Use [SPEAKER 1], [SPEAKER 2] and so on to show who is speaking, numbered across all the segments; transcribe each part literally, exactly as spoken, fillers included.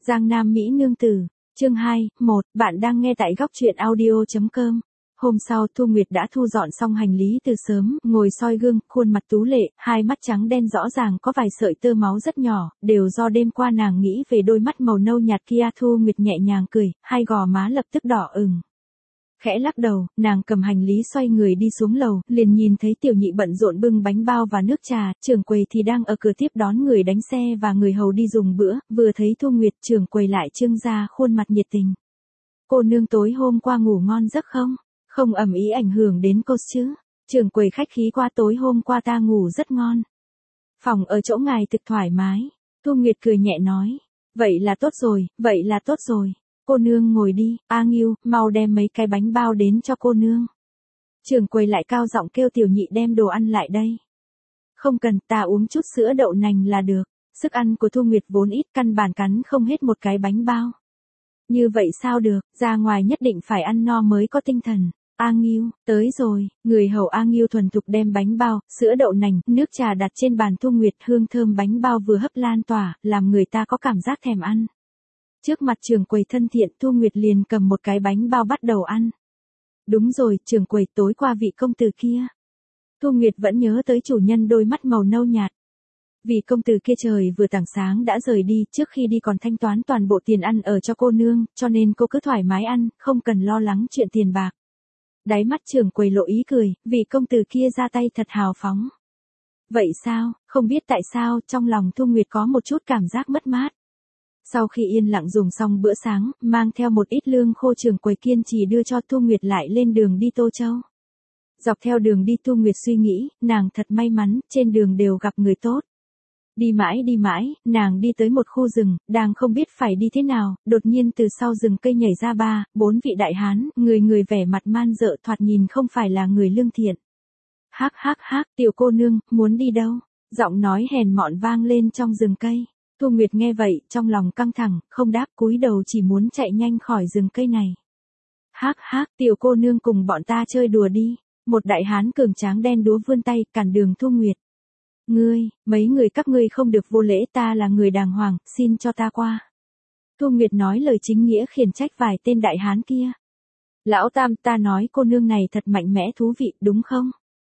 [SPEAKER 1] Giang Nam Mỹ Nương Tử, chương hai, một, bạn đang nghe tại góc truyện audio.com. Hôm sau Thu Nguyệt đã thu dọn xong hành lý từ sớm, ngồi soi gương, khuôn mặt tú lệ, hai mắt trắng đen rõ ràng có vài sợi tơ máu rất nhỏ, đều do đêm qua nàng nghĩ về đôi mắt màu nâu nhạt kia. Thu Nguyệt nhẹ nhàng cười, hai gò má lập tức đỏ ửng. Khẽ lắc đầu, nàng cầm hành lý xoay người đi xuống lầu, liền nhìn thấy Tiểu Nhị bận rộn bưng bánh bao và nước trà, trưởng quầy thì đang ở cửa tiếp đón người đánh xe và người hầu đi dùng bữa, vừa thấy Thu Nguyệt trưởng quầy lại trưng ra khuôn mặt nhiệt tình. Cô nương tối hôm qua ngủ ngon giấc không? Không ầm ĩ ảnh hưởng đến cô chứ? Trưởng quầy khách khí qua tối hôm qua ta ngủ rất ngon. Phòng ở chỗ ngài thực thoải mái. Thu Nguyệt cười nhẹ nói. Vậy là tốt rồi, vậy là tốt rồi. Cô nương ngồi đi, A Nghiêu, mau đem mấy cái bánh bao đến cho cô nương. Trưởng quầy lại cao giọng kêu Tiểu Nhị đem đồ ăn lại đây. Không cần, ta uống chút sữa đậu nành là được. Sức ăn của Thu Nguyệt vốn ít, căn bản cắn không hết một cái bánh bao. Như vậy sao được, ra ngoài nhất định phải ăn no mới có tinh thần. A Nghiêu, tới rồi, người hầu A Nghiêu thuần thục đem bánh bao, sữa đậu nành, nước trà đặt trên bàn. Thu Nguyệt, hương thơm bánh bao vừa hấp lan tỏa, làm người ta có cảm giác thèm ăn. Trước mặt trưởng quầy thân thiện, Thu Nguyệt liền cầm một cái bánh bao bắt đầu ăn. Đúng rồi, trưởng quầy, tối qua vị công tử kia. Thu Nguyệt vẫn nhớ tới chủ nhân đôi mắt màu nâu nhạt. Vì công tử kia trời vừa tảng sáng đã rời đi, trước khi đi còn thanh toán toàn bộ tiền ăn ở cho cô nương, cho nên cô cứ thoải mái ăn, không cần lo lắng chuyện tiền bạc. Đáy mắt trưởng quầy lộ ý cười, vì công tử kia ra tay thật hào phóng. Vậy sao, không biết tại sao, trong lòng Thu Nguyệt có một chút cảm giác mất mát. Sau khi yên lặng dùng xong bữa sáng, mang theo một ít lương khô, trưởng quầy kiên trì đưa cho Thu Nguyệt lại lên đường đi Tô Châu. Dọc theo đường đi Thu Nguyệt suy nghĩ, nàng thật may mắn, trên đường đều gặp người tốt. Đi mãi đi mãi, nàng đi tới một khu rừng, đang không biết phải đi thế nào, đột nhiên từ sau rừng cây nhảy ra ba, bốn vị đại hán, người người vẻ mặt man dợ, thoạt nhìn không phải là người lương thiện. Hắc hắc hắc, tiểu cô nương, muốn đi đâu? Giọng nói hèn mọn vang lên trong rừng cây. Thu Nguyệt nghe vậy, trong lòng căng thẳng, không đáp, cúi đầu chỉ muốn chạy nhanh khỏi rừng cây này. Hắc hắc, tiểu cô nương cùng bọn ta chơi đùa đi. Một đại hán cường tráng đen đúa vươn tay, cản đường Thu Nguyệt. Ngươi, mấy người các ngươi không được vô lễ, ta là người đàng hoàng, xin cho ta qua. Thu Nguyệt nói lời chính nghĩa khiển trách vài tên đại hán kia. Lão Tam, ta nói cô nương này thật mạnh mẽ thú vị, đúng không?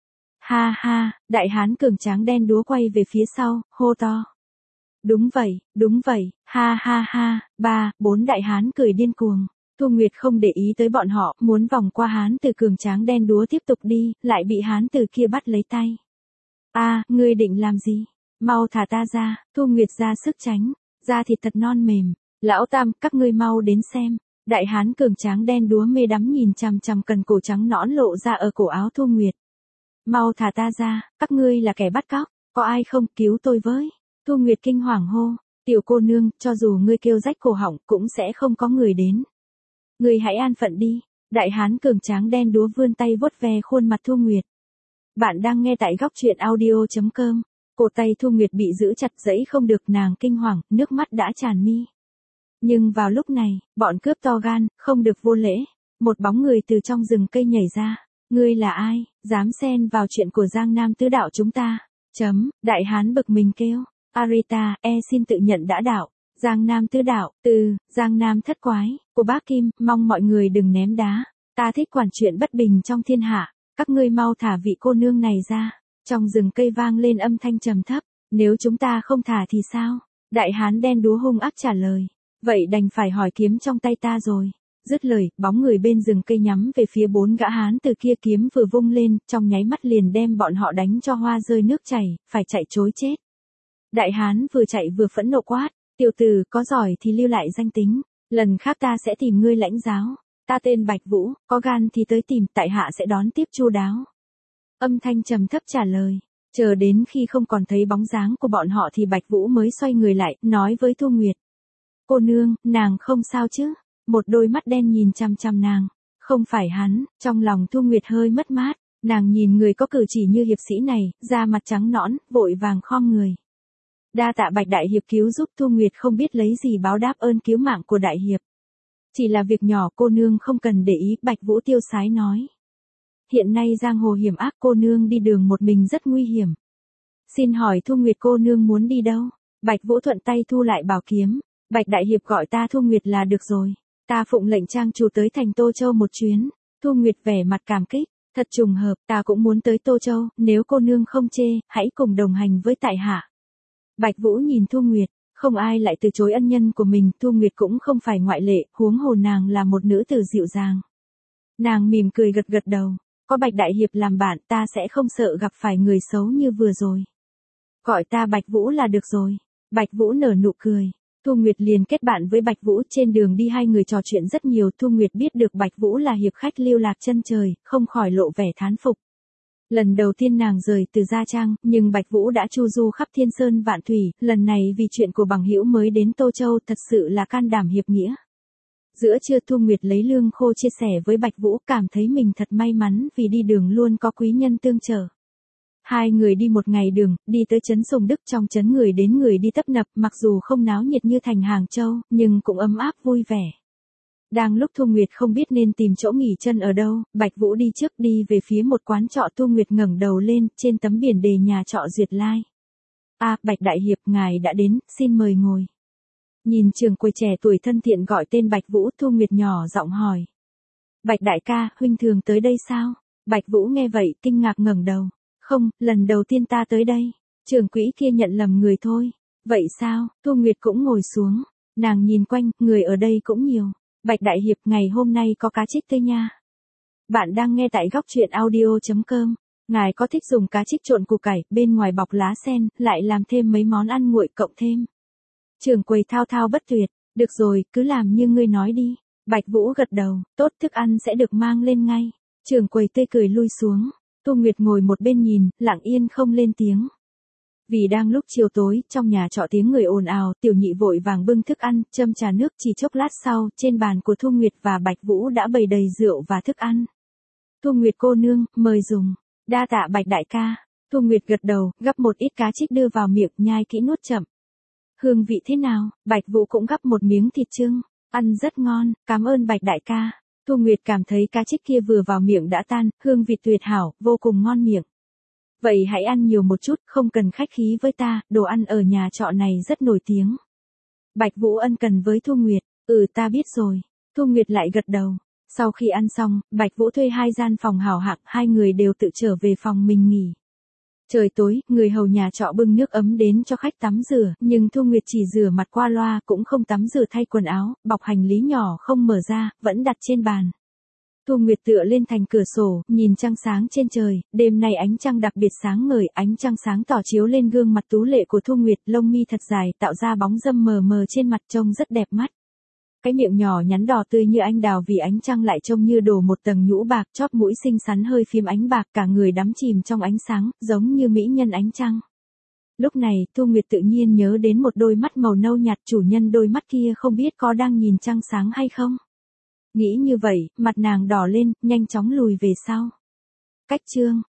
[SPEAKER 1] Ha ha, đại hán cường tráng đen đúa quay về phía sau, hô to. Đúng vậy, đúng vậy, ha ha ha, ba, bốn đại hán cười điên cuồng. Thu Nguyệt không để ý tới bọn họ, muốn vòng qua hán từ cường tráng đen đúa tiếp tục đi, lại bị hán từ kia bắt lấy tay. A, à, ngươi định làm gì? Mau thả ta ra. Thu Nguyệt ra sức tránh, da thịt thật non mềm. Lão Tam, các ngươi mau đến xem. Đại hán cường tráng đen đúa mê đắm nhìn chằm chằm cần cổ trắng nõn lộ ra ở cổ áo Thu Nguyệt. Mau thả ta ra, các ngươi là kẻ bắt cóc, có ai không, cứu tôi với. Thu Nguyệt kinh hoàng hô, tiểu cô nương, cho dù ngươi kêu rách cổ họng cũng sẽ không có người đến. Ngươi hãy an phận đi. Đại hán cường tráng đen đúa vươn tay vuốt ve khuôn mặt Thu Nguyệt. Bạn đang nghe tại góc truyện audio.com. Cổ tay Thu Nguyệt bị giữ chặt dẫy không được, nàng kinh hoàng, nước mắt đã tràn mi. Nhưng vào lúc này, bọn cướp to gan, không được vô lễ. Một bóng người từ trong rừng cây nhảy ra. Ngươi là ai, dám xen vào chuyện của Giang Nam tứ đạo chúng ta? Chấm, đại hán bực mình kêu. Arita, e xin tự nhận đã đạo. Giang Nam tứ đạo, từ, Giang Nam thất quái, của bác Kim, mong mọi người đừng ném đá. Ta thích quản chuyện bất bình trong thiên hạ. Các ngươi mau thả vị cô nương này ra. Trong rừng cây vang lên âm thanh trầm thấp. Nếu chúng ta không thả thì sao? Đại hán đen đúa hung ác trả lời. Vậy đành phải hỏi kiếm trong tay ta rồi. Dứt lời, bóng người bên rừng cây nhắm về phía bốn gã hán từ kia, kiếm vừa vung lên, trong nháy mắt liền đem bọn họ đánh cho hoa rơi nước chảy, phải chạy trối chết. Đại hán vừa chạy vừa phẫn nộ quát. Tiểu tử, có giỏi thì lưu lại danh tính. Lần khác ta sẽ tìm ngươi lãnh giáo. Ta tên Bạch Vũ, có gan thì tới tìm, tại hạ sẽ đón tiếp chu đáo. Âm thanh trầm thấp trả lời. Chờ đến khi không còn thấy bóng dáng của bọn họ thì Bạch Vũ mới xoay người lại, nói với Thu Nguyệt. Cô nương, nàng không sao chứ? Một đôi mắt đen nhìn chăm chăm nàng. Không phải hắn, trong lòng Thu Nguyệt hơi mất mát. Nàng nhìn người có cử chỉ như hiệp sĩ này, da mặt trắng nõn, vội vàng khom người. Đa tạ Bạch đại hiệp cứu giúp. Thu Nguyệt không biết lấy gì báo đáp ơn cứu mạng của đại hiệp. Chỉ là việc nhỏ, cô nương không cần để ý, Bạch Vũ tiêu sái nói. Hiện nay giang hồ hiểm ác, cô nương đi đường một mình rất nguy hiểm. Xin hỏi Thu Nguyệt cô nương muốn đi đâu? Bạch Vũ thuận tay thu lại bảo kiếm. Bạch Đại Hiệp gọi ta Thu Nguyệt là được rồi. Ta phụng lệnh trang chủ tới thành Tô Châu một chuyến. Thu Nguyệt vẻ mặt cảm kích. Thật trùng hợp, ta cũng muốn tới Tô Châu, nếu cô nương không chê, hãy cùng đồng hành với tại hạ. Bạch Vũ nhìn Thu Nguyệt, không ai lại từ chối ân nhân của mình, Thu Nguyệt cũng không phải ngoại lệ, huống hồ nàng là một nữ tử dịu dàng. Nàng mỉm cười gật gật đầu, có Bạch Đại Hiệp làm bạn ta sẽ không sợ gặp phải người xấu như vừa rồi. Gọi ta Bạch Vũ là được rồi. Bạch Vũ nở nụ cười. Thu Nguyệt liền kết bạn với Bạch Vũ, trên đường đi hai người trò chuyện rất nhiều, Thu Nguyệt biết được Bạch Vũ là hiệp khách lưu lạc chân trời, không khỏi lộ vẻ thán phục. Lần đầu tiên nàng rời từ Gia Trang, nhưng Bạch Vũ đã chu du khắp thiên sơn vạn thủy, lần này vì chuyện của bằng hữu mới đến Tô Châu, thật sự là can đảm hiệp nghĩa. Giữa trưa Thu Nguyệt lấy lương khô chia sẻ với Bạch Vũ, cảm thấy mình thật may mắn vì đi đường luôn có quý nhân tương trợ. Hai người đi một ngày đường, đi tới trấn Sùng Đức, trong trấn người đến người đi tấp nập, mặc dù không náo nhiệt như thành Hàng Châu, nhưng cũng ấm áp vui vẻ. Đang lúc Thu Nguyệt không biết nên tìm chỗ nghỉ chân ở đâu, Bạch Vũ đi trước đi về phía một quán trọ, Thu Nguyệt ngẩng đầu lên, trên tấm biển đề nhà trọ Duyệt Lai. À, Bạch Đại Hiệp, ngài đã đến, xin mời ngồi. Nhìn trưởng quầy trẻ tuổi thân thiện gọi tên Bạch Vũ, Thu Nguyệt nhỏ giọng hỏi. Bạch đại ca, huynh thường tới đây sao? Bạch Vũ nghe vậy, kinh ngạc ngẩng đầu. Không, lần đầu tiên ta tới đây. Trưởng quỹ kia nhận lầm người thôi. Vậy sao? Thu Nguyệt cũng ngồi xuống. Nàng nhìn quanh, người ở đây cũng nhiều. Bạch Đại Hiệp, ngày hôm nay có cá trích tươi nha. Bạn đang nghe tại góc truyện audio chấm com. Ngài có thích dùng cá trích trộn củ cải, bên ngoài bọc lá sen, lại làm thêm mấy món ăn nguội cộng thêm. Trưởng quầy thao thao bất tuyệt. Được rồi, cứ làm như ngươi nói đi. Bạch Vũ gật đầu, tốt, thức ăn sẽ được mang lên ngay. Trưởng quầy tươi cười lui xuống. Thu Nguyệt ngồi một bên nhìn, lặng yên không lên tiếng. Vì đang lúc chiều tối, trong nhà trọ tiếng người ồn ào, Tiểu Nhị vội vàng bưng thức ăn, châm trà nước, chỉ chốc lát sau, trên bàn của Thu Nguyệt và Bạch Vũ đã bày đầy rượu và thức ăn. Thu Nguyệt cô nương, mời dùng. Đa tạ Bạch đại ca. Thu Nguyệt gật đầu, gắp một ít cá trích đưa vào miệng, nhai kỹ nuốt chậm. Hương vị thế nào? Bạch Vũ cũng gắp một miếng thịt chưng. Ăn rất ngon, cảm ơn Bạch đại ca. Thu Nguyệt cảm thấy cá trích kia vừa vào miệng đã tan, hương vị tuyệt hảo, vô cùng ngon miệng. Vậy hãy ăn nhiều một chút, không cần khách khí với ta, đồ ăn ở nhà trọ này rất nổi tiếng. Bạch Vũ ân cần với Thu Nguyệt, ừ ta biết rồi. Thu Nguyệt lại gật đầu. Sau khi ăn xong, Bạch Vũ thuê hai gian phòng hảo hạng, hai người đều tự trở về phòng mình nghỉ. Trời tối, người hầu nhà trọ bưng nước ấm đến cho khách tắm rửa, nhưng Thu Nguyệt chỉ rửa mặt qua loa, cũng không tắm rửa thay quần áo, bọc hành lý nhỏ không mở ra, vẫn đặt trên bàn. Thu Nguyệt tựa lên thành cửa sổ, nhìn trăng sáng trên trời, đêm nay ánh trăng đặc biệt sáng ngời, ánh trăng sáng tỏ chiếu lên gương mặt tú lệ của Thu Nguyệt, lông mi thật dài, tạo ra bóng râm mờ mờ trên mặt, trông rất đẹp mắt. Cái miệng nhỏ nhắn đỏ tươi như anh đào vì ánh trăng lại trông như đổ một tầng nhũ bạc, chóp mũi xinh xắn hơi phím ánh bạc, cả người đắm chìm trong ánh sáng, giống như mỹ nhân ánh trăng. Lúc này, Thu Nguyệt tự nhiên nhớ đến một đôi mắt màu nâu nhạt, chủ nhân đôi mắt kia không biết có đang nhìn trăng sáng hay không. Nghĩ như vậy, mặt nàng đỏ lên, nhanh chóng lùi về sau. Cách chương